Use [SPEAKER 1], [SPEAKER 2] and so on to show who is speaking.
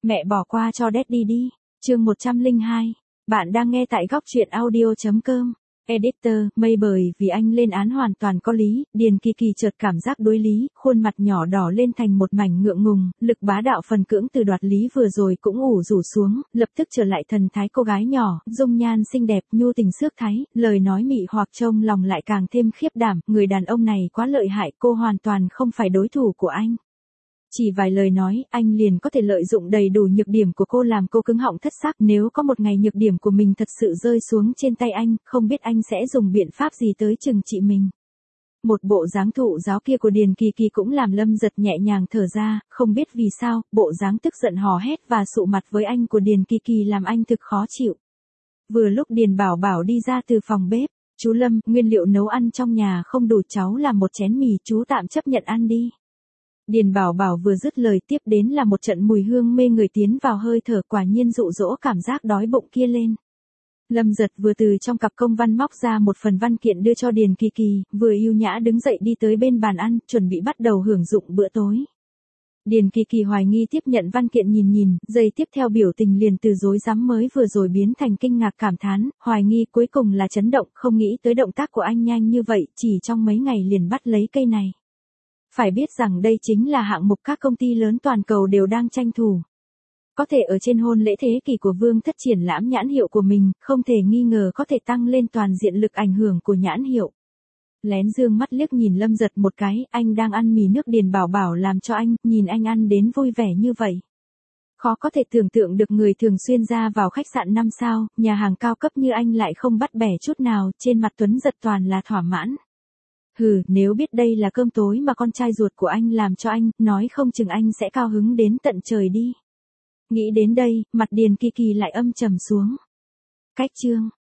[SPEAKER 1] Mẹ bỏ qua cho Daddy đi. Chương 102. Bạn đang nghe tại góc truyện audio.com. Editor, mây bởi vì anh lên án hoàn toàn có lý, Điền Kỳ Kỳ chợt cảm giác đối lý, khuôn mặt nhỏ đỏ lên thành một mảnh ngượng ngùng, lực bá đạo phần cưỡng từ đoạt lý vừa rồi cũng ủ rủ xuống, lập tức trở lại thần thái cô gái nhỏ, dung nhan xinh đẹp, nhu tình xước thái, lời nói mị hoặc trông lòng lại càng thêm khiếp đảm, người đàn ông này quá lợi hại, cô hoàn toàn không phải đối thủ của anh. Chỉ vài lời nói, anh liền có thể lợi dụng đầy đủ nhược điểm của cô làm cô cứng họng thất xác. Nếu có một ngày nhược điểm của mình thật sự rơi xuống trên tay anh, không biết anh sẽ dùng biện pháp gì tới trừng trị mình. Một bộ dáng thụ giáo kia của Điền Kỳ Kỳ cũng làm Lâm Giật nhẹ nhàng thở ra, không biết vì sao, bộ dáng tức giận hò hét và sụ mặt với anh của Điền Kỳ Kỳ làm anh thực khó chịu. Vừa lúc Điền Bảo Bảo đi ra từ phòng bếp, chú Lâm, nguyên liệu nấu ăn trong nhà không đủ, cháu làm một chén mì, chú tạm chấp nhận ăn đi. Điền Bảo Bảo vừa dứt lời tiếp đến là một trận mùi hương mê người tiến vào hơi thở, quả nhiên dụ dỗ cảm giác đói bụng kia lên. Lâm Giật vừa từ trong cặp công văn móc ra một phần văn kiện đưa cho Điền Kỳ Kỳ, vừa yêu nhã đứng dậy đi tới bên bàn ăn, chuẩn bị bắt đầu hưởng dụng bữa tối. Điền Kỳ Kỳ hoài nghi tiếp nhận văn kiện nhìn, giây tiếp theo biểu tình liền từ rối rắm mới vừa rồi biến thành kinh ngạc cảm thán, hoài nghi cuối cùng là chấn động, không nghĩ tới động tác của anh nhanh như vậy, chỉ trong mấy ngày liền bắt lấy cây này. Phải biết rằng đây chính là hạng mục các công ty lớn toàn cầu đều đang tranh thủ. Có thể ở trên hôn lễ thế kỷ của Vương Thất triển lãm nhãn hiệu của mình, không thể nghi ngờ có thể tăng lên toàn diện lực ảnh hưởng của nhãn hiệu. Lén dương mắt liếc nhìn Lâm Giật một cái, anh đang ăn mì nước Điền Bảo Bảo làm cho anh, nhìn anh ăn đến vui vẻ như vậy. Khó có thể tưởng tượng được người thường xuyên ra vào khách sạn 5 sao, nhà hàng cao cấp như anh lại không bắt bẻ chút nào, trên mặt Tuấn Giật toàn là thỏa mãn. Hừ, nếu biết đây là cơm tối mà con trai ruột của anh làm cho anh, nói không chừng anh sẽ cao hứng đến tận trời đi. Nghĩ đến đây, mặt Điền Kỳ Kỳ lại âm trầm xuống. Cách chương